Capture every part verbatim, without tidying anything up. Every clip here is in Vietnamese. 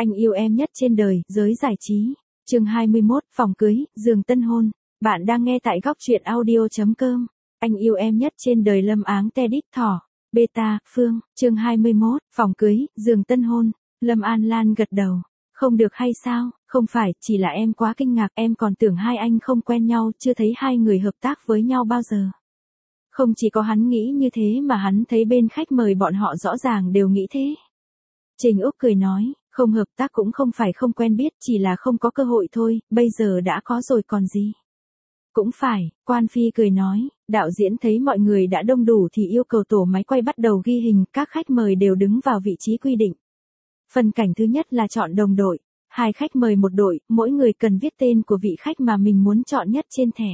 Anh yêu em nhất trên đời, giới giải trí. Chương hai mươi mốt, phòng cưới, giường tân hôn. Bạn đang nghe tại góc truyện audio chấm com. Anh yêu em nhất trên đời Lâm Áng Tedit Thỏ. Beta, Phương. Chương hai mươi mốt, phòng cưới, giường tân hôn. Lâm An Lan gật đầu. Không được hay sao? Không phải, chỉ là em quá kinh ngạc, em còn tưởng hai anh không quen nhau, chưa thấy hai người hợp tác với nhau bao giờ. Không chỉ có hắn nghĩ như thế mà hắn thấy bên khách mời bọn họ rõ ràng đều nghĩ thế. Trình Úc cười nói, không hợp tác cũng không phải không quen biết, chỉ là không có cơ hội thôi, bây giờ đã có rồi còn gì. Cũng phải, Quan Phi cười nói, đạo diễn thấy mọi người đã đông đủ thì yêu cầu tổ máy quay bắt đầu ghi hình, các khách mời đều đứng vào vị trí quy định. Phần cảnh thứ nhất là chọn đồng đội, hai khách mời một đội, mỗi người cần viết tên của vị khách mà mình muốn chọn nhất trên thẻ.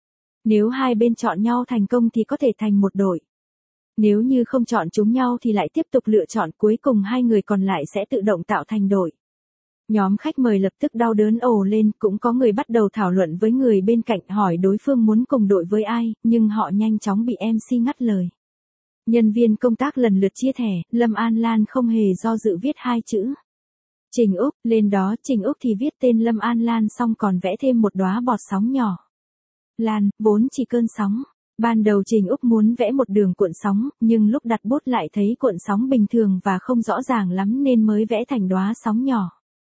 Nếu hai bên chọn nhau thành công thì có thể thành một đội. Nếu như không chọn chúng nhau thì lại tiếp tục lựa chọn, cuối cùng hai người còn lại sẽ tự động tạo thành đội. Nhóm khách mời lập tức đau đớn ồ lên, cũng có người bắt đầu thảo luận với người bên cạnh hỏi đối phương muốn cùng đội với ai, nhưng họ nhanh chóng bị em xê ngắt lời. Nhân viên công tác lần lượt chia thẻ, Lâm An Lan không hề do dự viết hai chữ. Trình Úc, lên đó Trình Úc thì viết tên Lâm An Lan xong còn vẽ thêm một đóa bọt sóng nhỏ. Lan, vốn chỉ cơn sóng. Ban đầu Trình Úc muốn vẽ một đường cuộn sóng, nhưng lúc đặt bút lại thấy cuộn sóng bình thường và không rõ ràng lắm nên mới vẽ thành đóa sóng nhỏ.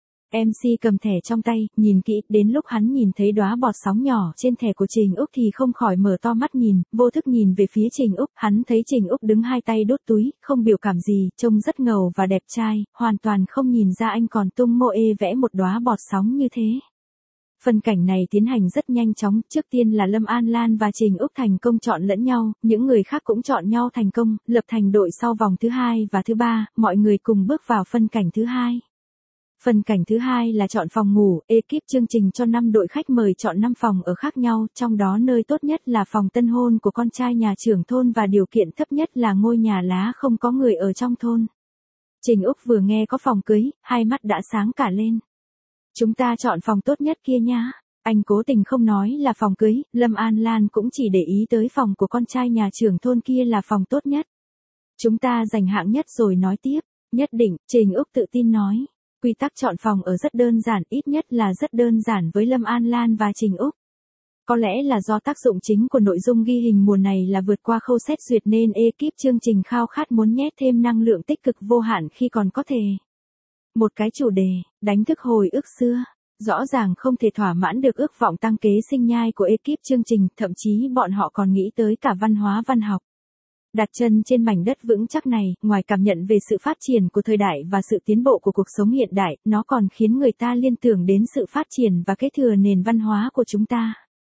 em xê cầm thẻ trong tay, nhìn kỹ, đến lúc hắn nhìn thấy đóa bọt sóng nhỏ trên thẻ của Trình Úc thì không khỏi mở to mắt nhìn, vô thức nhìn về phía Trình Úc, hắn thấy Trình Úc đứng hai tay đốt túi, không biểu cảm gì, trông rất ngầu và đẹp trai, hoàn toàn không nhìn ra anh còn tung mô ê vẽ một đóa bọt sóng như thế. Phần cảnh này tiến hành rất nhanh chóng, trước tiên là Lâm An Lan và Trình Úc thành công chọn lẫn nhau, những người khác cũng chọn nhau thành công, lập thành đội sau vòng thứ hai và thứ ba, mọi người cùng bước vào phân cảnh thứ hai. Phần cảnh thứ hai là chọn phòng ngủ, ekip chương trình cho năm đội khách mời chọn năm phòng ở khác nhau, trong đó nơi tốt nhất là phòng tân hôn của con trai nhà trưởng thôn và điều kiện thấp nhất là ngôi nhà lá không có người ở trong thôn. Trình Úc vừa nghe có phòng cưới, hai mắt đã sáng cả lên. Chúng ta chọn phòng tốt nhất kia nhá. Anh cố tình không nói là phòng cưới, Lâm An Lan cũng chỉ để ý tới phòng của con trai nhà trưởng thôn kia là phòng tốt nhất. Chúng ta giành hạng nhất rồi nói tiếp. Nhất định, Trình Úc tự tin nói. Quy tắc chọn phòng ở rất đơn giản, ít nhất là rất đơn giản với Lâm An Lan và Trình Úc. Có lẽ là do tác dụng chính của nội dung ghi hình mùa này là vượt qua khâu xét duyệt nên ekip chương trình khao khát muốn nhét thêm năng lượng tích cực vô hạn khi còn có thể. Một cái chủ đề, đánh thức hồi ức xưa, rõ ràng không thể thỏa mãn được ước vọng tăng kế sinh nhai của ekip chương trình, thậm chí bọn họ còn nghĩ tới cả văn hóa văn học. Đặt chân trên mảnh đất vững chắc này, ngoài cảm nhận về sự phát triển của thời đại và sự tiến bộ của cuộc sống hiện đại, nó còn khiến người ta liên tưởng đến sự phát triển và kế thừa nền văn hóa của chúng ta.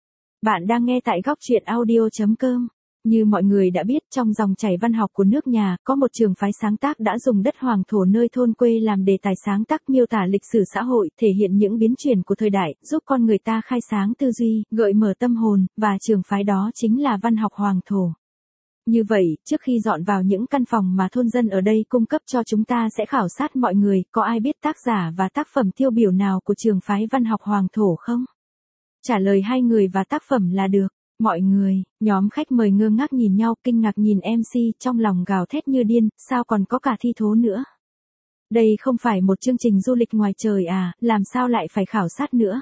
Bạn đang nghe tại góc truyện audio chấm com. Như mọi người đã biết, trong dòng chảy văn học của nước nhà, có một trường phái sáng tác đã dùng đất hoàng thổ nơi thôn quê làm đề tài sáng tác miêu tả lịch sử xã hội, thể hiện những biến chuyển của thời đại, giúp con người ta khai sáng tư duy, gợi mở tâm hồn, và trường phái đó chính là văn học hoàng thổ. Như vậy, trước khi dọn vào những căn phòng mà thôn dân ở đây cung cấp cho chúng ta sẽ khảo sát mọi người, có ai biết tác giả và tác phẩm tiêu biểu nào của trường phái văn học hoàng thổ không? Trả lời hai người và tác phẩm là được. Mọi người, nhóm khách mời ngơ ngác nhìn nhau, kinh ngạc nhìn em xê, trong lòng gào thét như điên, sao còn có cả thi thố nữa? Đây không phải một chương trình du lịch ngoài trời à, làm sao lại phải khảo sát nữa?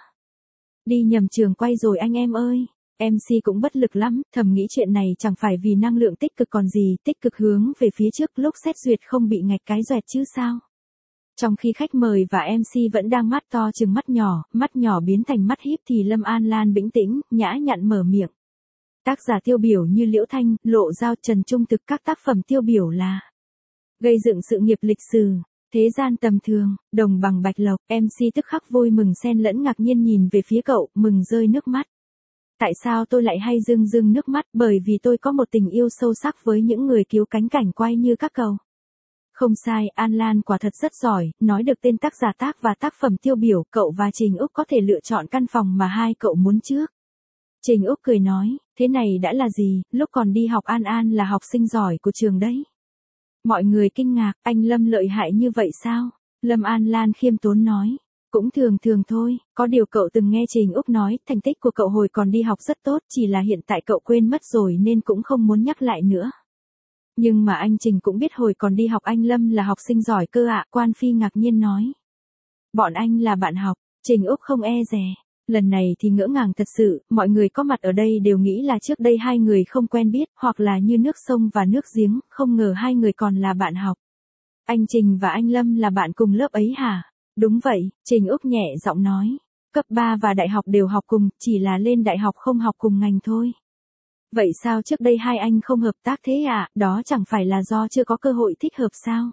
Đi nhầm trường quay rồi anh em ơi. em xê cũng bất lực lắm, thầm nghĩ chuyện này chẳng phải vì năng lượng tích cực còn gì, tích cực hướng về phía trước lúc xét duyệt không bị ngạch cái doẹt chứ sao? Trong khi khách mời và em xê vẫn đang mắt to chừng mắt nhỏ, mắt nhỏ biến thành mắt híp thì Lâm An Lan bình tĩnh, nhã nhặn mở miệng. Tác giả tiêu biểu như Liễu Thanh, Lộ Giao, Trần Trung Thực, các tác phẩm tiêu biểu là gây dựng sự nghiệp lịch sử, thế gian tầm thường, đồng bằng bạch lộc. em xê tức khắc vui mừng xen lẫn ngạc nhiên nhìn về phía cậu, mừng rơi nước mắt. Tại sao tôi lại hay rưng rưng nước mắt? Bởi vì tôi có một tình yêu sâu sắc với những người cứu cánh cảnh quay như các cậu. Không sai, An Lan quả thật rất giỏi, nói được tên tác giả tác và tác phẩm tiêu biểu, cậu và Trình Úc có thể lựa chọn căn phòng mà hai cậu muốn trước. Trình Úc cười nói, thế này đã là gì, lúc còn đi học An An là học sinh giỏi của trường đấy. Mọi người kinh ngạc, anh Lâm lợi hại như vậy sao? Lâm An Lan khiêm tốn nói, cũng thường thường thôi, có điều cậu từng nghe Trình Úc nói, thành tích của cậu hồi còn đi học rất tốt, chỉ là hiện tại cậu quên mất rồi nên cũng không muốn nhắc lại nữa. Nhưng mà anh Trình cũng biết hồi còn đi học anh Lâm là học sinh giỏi cơ ạ, Quan Phi ngạc nhiên nói. Bọn anh là bạn học, Trình Úc không e dè. Lần này thì ngỡ ngàng thật sự, mọi người có mặt ở đây đều nghĩ là trước đây hai người không quen biết, hoặc là như nước sông và nước giếng, không ngờ hai người còn là bạn học. Anh Trình và anh Lâm là bạn cùng lớp ấy hả? Đúng vậy, Trình Úc nhẹ giọng nói. Cấp ba và đại học đều học cùng, chỉ là lên đại học không học cùng ngành thôi. Vậy sao trước đây hai anh không hợp tác thế ạ? À? Đó chẳng phải là do chưa có cơ hội thích hợp sao?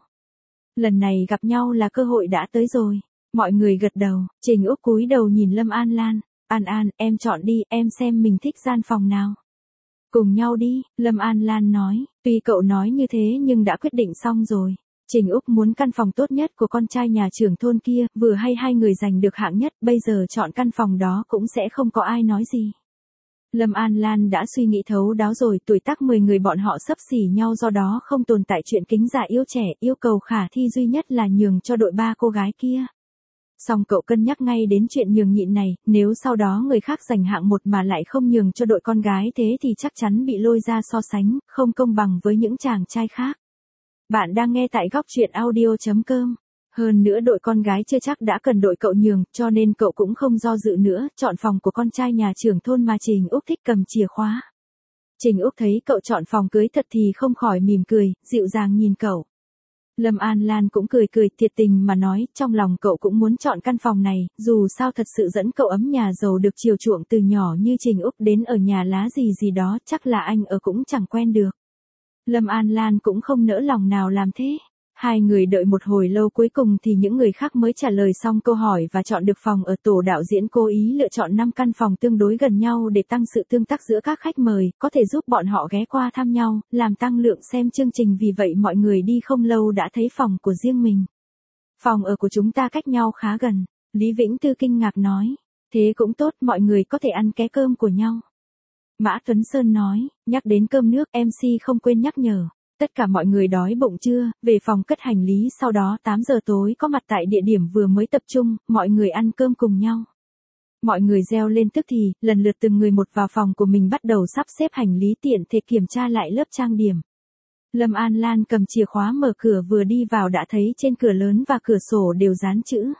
Lần này gặp nhau là cơ hội đã tới rồi. Mọi người gật đầu, Trình Úc cúi đầu nhìn Lâm An Lan. An An, em chọn đi, em xem mình thích gian phòng nào. Cùng nhau đi, Lâm An Lan nói. Tuy cậu nói như thế nhưng đã quyết định xong rồi. Trình Úc muốn căn phòng tốt nhất của con trai nhà trưởng thôn kia, vừa hay hai người giành được hạng nhất, bây giờ chọn căn phòng đó cũng sẽ không có ai nói gì. Lâm An Lan đã suy nghĩ thấu đáo rồi, tuổi tác mười người bọn họ xấp xỉ nhau, do đó không tồn tại chuyện kính già yêu trẻ, yêu cầu khả thi duy nhất là nhường cho đội ba cô gái kia. Song cậu cân nhắc ngay đến chuyện nhường nhịn này, nếu sau đó người khác giành hạng một mà lại không nhường cho đội con gái thế thì chắc chắn bị lôi ra so sánh, không công bằng với những chàng trai khác. Bạn đang nghe tại góc truyện audio chấm com. Hơn nữa đội con gái chưa chắc đã cần đội cậu nhường, cho nên cậu cũng không do dự nữa, chọn phòng của con trai nhà trưởng thôn mà Trình Úc thích cầm chìa khóa. Trình Úc thấy cậu chọn phòng cưới thật thì không khỏi mỉm cười, dịu dàng nhìn cậu. Lâm An Lan cũng cười cười thiệt tình mà nói, trong lòng cậu cũng muốn chọn căn phòng này, dù sao thật sự dẫn cậu ấm nhà giàu được chiều chuộng từ nhỏ như Trình Úc đến ở nhà lá gì gì đó, chắc là anh ở cũng chẳng quen được. Lâm An Lan cũng không nỡ lòng nào làm thế. Hai người đợi một hồi lâu, cuối cùng thì những người khác mới trả lời xong câu hỏi và chọn được phòng ở. Tổ đạo diễn cố ý lựa chọn năm căn phòng tương đối gần nhau để tăng sự tương tác giữa các khách mời, có thể giúp bọn họ ghé qua thăm nhau, làm tăng lượng xem chương trình, vì vậy mọi người đi không lâu đã thấy phòng của riêng mình. Phòng ở của chúng ta cách nhau khá gần, Lý Vĩnh Tư kinh ngạc nói. Thế cũng tốt, mọi người có thể ăn ké cơm của nhau. Mã Tuấn Sơn nói, nhắc đến cơm nước, em xê không quên nhắc nhở. Tất cả mọi người đói bụng chưa, về phòng cất hành lý, sau đó tám giờ tối có mặt tại địa điểm vừa mới tập trung, mọi người ăn cơm cùng nhau. Mọi người reo lên tức thì, lần lượt từng người một vào phòng của mình bắt đầu sắp xếp hành lý, tiện thể kiểm tra lại lớp trang điểm. Lâm An Lan cầm chìa khóa mở cửa, vừa đi vào đã thấy trên cửa lớn và cửa sổ đều dán chữ.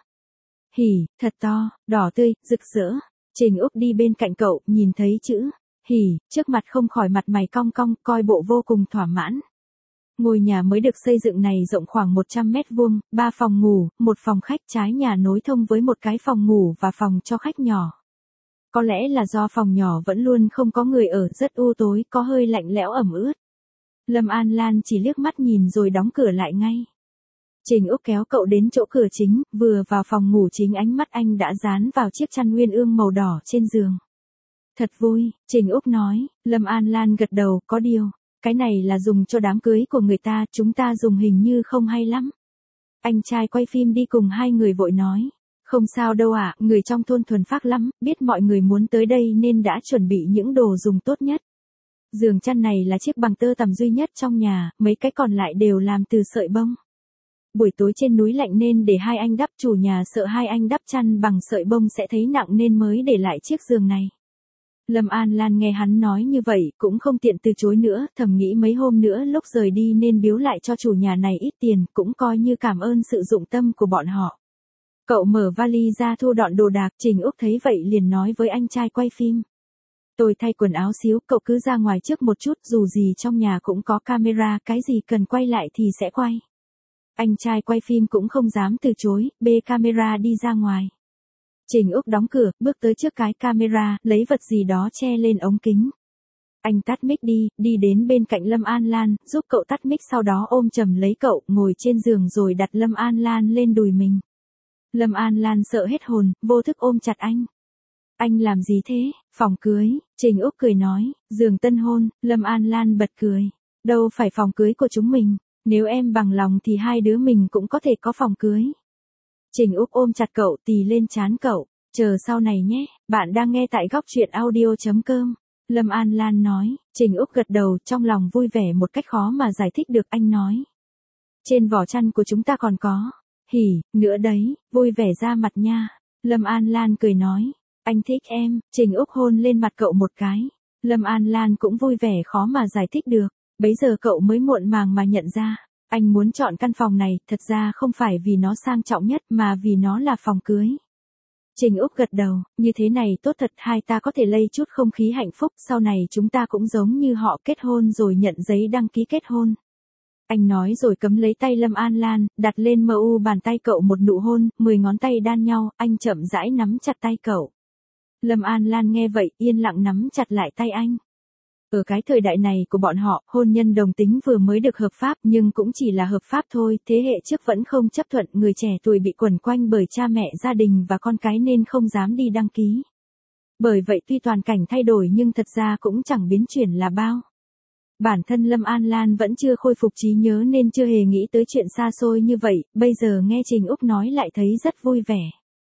Hỉ, thật to, đỏ tươi, rực rỡ. Trình Úc đi bên cạnh cậu, nhìn thấy chữ Hỉ, trước mặt không khỏi mặt mày cong cong, coi bộ vô cùng thỏa mãn. Ngôi nhà mới được xây dựng này rộng khoảng một trăm mét vuông, ba phòng ngủ, một phòng khách, trái nhà nối thông với một cái phòng ngủ và phòng cho khách nhỏ. Có lẽ là do phòng nhỏ vẫn luôn không có người ở, rất u tối, có hơi lạnh lẽo ẩm ướt. Lâm An Lan chỉ liếc mắt nhìn rồi đóng cửa lại ngay. Trình Úc kéo cậu đến chỗ cửa chính, vừa vào phòng ngủ chính ánh mắt anh đã dán vào chiếc chăn uyên ương màu đỏ trên giường. Thật vui, Trình Úc nói. Lâm An Lan gật đầu, có điều, cái này là dùng cho đám cưới của người ta, chúng ta dùng hình như không hay lắm. Anh trai quay phim đi cùng hai người vội nói. Không sao đâu ạ, à, người trong thôn thuần phác lắm, biết mọi người muốn tới đây nên đã chuẩn bị những đồ dùng tốt nhất. Giường chăn này là chiếc bằng tơ tằm duy nhất trong nhà, mấy cái còn lại đều làm từ sợi bông. Buổi tối trên núi lạnh nên để hai anh đắp, chủ nhà sợ hai anh đắp chăn bằng sợi bông sẽ thấy nặng nên mới để lại chiếc giường này. Lâm An Lan nghe hắn nói như vậy, cũng không tiện từ chối nữa, thầm nghĩ mấy hôm nữa lúc rời đi nên biếu lại cho chủ nhà này ít tiền, cũng coi như cảm ơn sự dụng tâm của bọn họ. Cậu mở vali ra thu dọn đồ đạc, Trình Úc thấy vậy liền nói với anh trai quay phim. Tôi thay quần áo xíu, cậu cứ ra ngoài trước một chút, dù gì trong nhà cũng có camera, cái gì cần quay lại thì sẽ quay. Anh trai quay phim cũng không dám từ chối, bê camera đi ra ngoài. Trình Úc đóng cửa, bước tới trước cái camera, lấy vật gì đó che lên ống kính. Anh tắt mic đi, đi đến bên cạnh Lâm An Lan, giúp cậu tắt mic, sau đó ôm chầm lấy cậu, ngồi trên giường rồi đặt Lâm An Lan lên đùi mình. Lâm An Lan sợ hết hồn, vô thức ôm chặt anh. Anh làm gì thế? Phòng cưới, Trình Úc cười nói, giường tân hôn. Lâm An Lan bật cười. Đâu phải phòng cưới của chúng mình, nếu em bằng lòng thì hai đứa mình cũng có thể có phòng cưới. Trình Úc ôm chặt cậu, tì lên trán cậu. Chờ sau này nhé, bạn đang nghe tại góc truyện audio chấm com. Lâm An Lan nói. Trình Úc gật đầu, trong lòng vui vẻ một cách khó mà giải thích được. Anh nói, trên vỏ chăn của chúng ta còn có Hỉ, nữa đấy, vui vẻ ra mặt nha. Lâm An Lan cười nói, anh thích em. Trình Úc hôn lên mặt cậu một cái. Lâm An Lan cũng vui vẻ khó mà giải thích được. Bấy giờ cậu mới muộn màng mà nhận ra, Anh muốn chọn căn phòng này, thật ra không phải vì nó sang trọng nhất mà vì nó là phòng cưới. Trình Úc gật đầu, như thế này tốt thật, hai ta có thể lây chút không khí hạnh phúc, sau này chúng ta cũng giống như họ kết hôn rồi nhận giấy đăng ký kết hôn. Anh nói rồi cấm lấy tay Lâm An Lan, đặt lên mờ u bàn tay cậu một nụ hôn, mười ngón tay đan nhau, anh chậm rãi nắm chặt tay cậu. Lâm An Lan nghe vậy, yên lặng nắm chặt lại tay anh. Ở cái thời đại này của bọn họ, hôn nhân đồng tính vừa mới được hợp pháp nhưng cũng chỉ là hợp pháp thôi, thế hệ trước vẫn không chấp thuận, người trẻ tuổi bị quẩn quanh bởi cha mẹ, gia đình và con cái nên không dám đi đăng ký. Bởi vậy tuy toàn cảnh thay đổi nhưng thật ra cũng chẳng biến chuyển là bao. Bản thân Lâm An Lan vẫn chưa khôi phục trí nhớ nên chưa hề nghĩ tới chuyện xa xôi như vậy, bây giờ nghe Trình Úc nói lại thấy rất vui vẻ.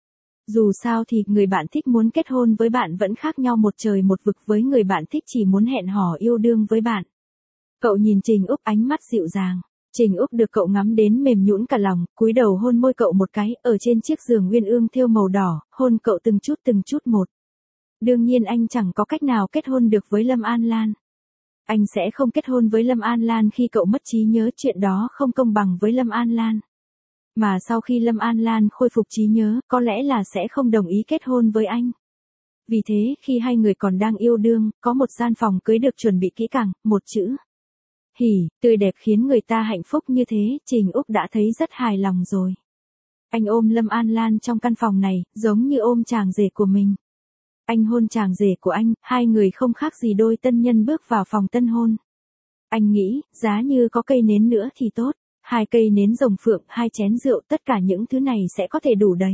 Dù sao thì người bạn thích muốn kết hôn với bạn vẫn khác nhau một trời một vực với người bạn thích chỉ muốn hẹn hò yêu đương với bạn. Cậu nhìn Trình Úc ánh mắt dịu dàng. Trình Úc được cậu ngắm đến mềm nhũn cả lòng, cúi đầu hôn môi cậu một cái, ở trên chiếc giường uyên ương thêu màu đỏ, hôn cậu từng chút từng chút một. Đương nhiên anh chẳng có cách nào kết hôn được với Lâm An Lan. Anh sẽ không kết hôn với Lâm An Lan khi cậu mất trí nhớ, chuyện đó không công bằng với Lâm An Lan. Mà sau khi Lâm An Lan khôi phục trí nhớ, có lẽ là sẽ không đồng ý kết hôn với anh. Vì thế, khi hai người còn đang yêu đương, có một gian phòng cưới được chuẩn bị kỹ càng, một chữ hỉ, tươi đẹp khiến người ta hạnh phúc như thế, Trình Úc đã thấy rất hài lòng rồi. Anh ôm Lâm An Lan trong căn phòng này, giống như ôm chàng rể của mình. Anh hôn chàng rể của anh, hai người không khác gì đôi tân nhân bước vào phòng tân hôn. Anh nghĩ, giá như có cây nến nữa thì tốt. Hai cây nến rồng phượng, hai chén rượu, tất cả những thứ này sẽ có thể đủ đầy.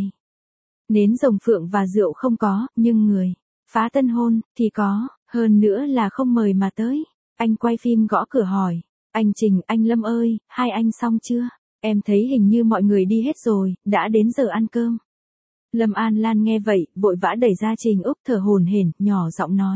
Nến rồng phượng và rượu không có, nhưng người phá tân hôn thì có, hơn nữa là không mời mà tới. Anh quay phim gõ cửa hỏi, anh Trình, anh Lâm ơi, hai anh xong chưa? Em thấy hình như mọi người đi hết rồi, đã đến giờ ăn cơm. Lâm An Lan nghe vậy, vội vã đẩy ra Trình Úc, thở hổn hển, nhỏ giọng nói.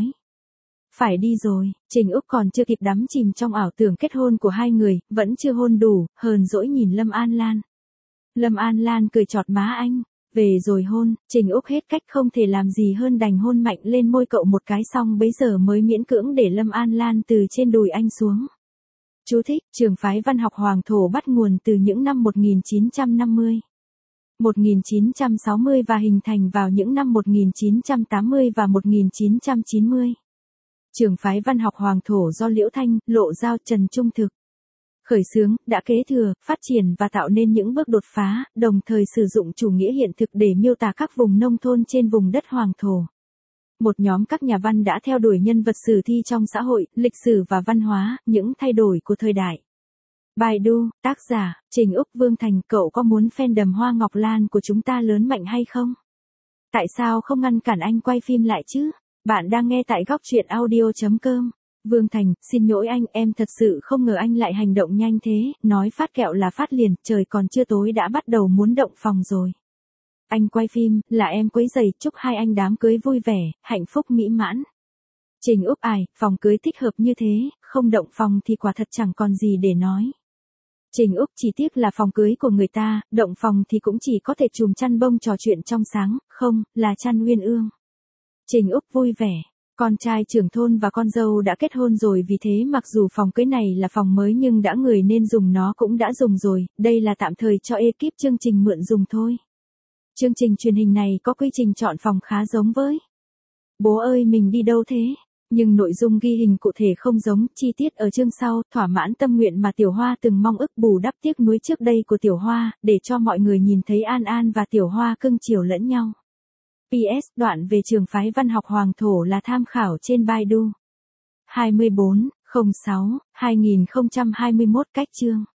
Phải đi rồi, Trình Úc còn chưa kịp đắm chìm trong ảo tưởng kết hôn của hai người, vẫn chưa hôn đủ, hờn dỗi nhìn Lâm An Lan. Lâm An Lan cười chọt má anh, về rồi hôn, Trình Úc hết cách không thể làm gì hơn đành hôn mạnh lên môi cậu một cái, xong bấy giờ mới miễn cưỡng để Lâm An Lan từ trên đùi anh xuống. Chú thích, trường phái văn học Hoàng Thổ bắt nguồn từ những năm một nghìn chín trăm năm mươi. một nghìn chín trăm sáu mươi và hình thành vào những năm một nghìn chín trăm tám mươi và một nghìn chín trăm chín mươi. Trường phái văn học Hoàng Thổ do Liễu Thanh, Lộ Giao, Trần Trung Thực khởi xướng, đã kế thừa, phát triển và tạo nên những bước đột phá, đồng thời sử dụng chủ nghĩa hiện thực để miêu tả các vùng nông thôn trên vùng đất Hoàng Thổ. Một nhóm các nhà văn đã theo đuổi nhân vật sử thi trong xã hội, lịch sử và văn hóa, những thay đổi của thời đại. Baidu, tác giả, Trình Úc, Vương Thành, cậu có muốn fandom Hoa Ngọc Lan của chúng ta lớn mạnh hay không? Tại sao không ngăn cản anh quay phim lại chứ? Bạn đang nghe tại góc truyện audio chấm com. Vương Thành, xin lỗi anh, em thật sự không ngờ anh lại hành động nhanh thế, nói phát kẹo là phát liền, trời còn chưa tối đã bắt đầu muốn động phòng rồi. Anh quay phim, là em quấy rầy, chúc hai anh đám cưới vui vẻ, hạnh phúc mỹ mãn. Trình Úc ải, phòng cưới thích hợp như thế, không động phòng thì quả thật chẳng còn gì để nói. Trình Úc chỉ tiếc là phòng cưới của người ta, động phòng thì cũng chỉ có thể chùm chăn bông trò chuyện trong sáng, không, là chăn uyên ương. Trình Úc vui vẻ, con trai trưởng thôn và con dâu đã kết hôn rồi, vì thế mặc dù phòng cưới này là phòng mới nhưng đã người nên dùng nó cũng đã dùng rồi, đây là tạm thời cho ekip chương trình mượn dùng thôi. Chương trình truyền hình này có quy trình chọn phòng khá giống với Bố ơi mình đi đâu thế? Nhưng nội dung ghi hình cụ thể không giống, chi tiết ở chương sau, thỏa mãn tâm nguyện mà Tiểu Hoa từng mong ước, bù đắp tiếc nuối trước đây của Tiểu Hoa, để cho mọi người nhìn thấy An An và Tiểu Hoa cưng chiều lẫn nhau. pê ét, đoạn về trường phái văn học Hoàng Thổ là tham khảo trên Baidu. hai mươi bốn, không sáu, hai nghìn không trăm hai mươi mốt cách chương.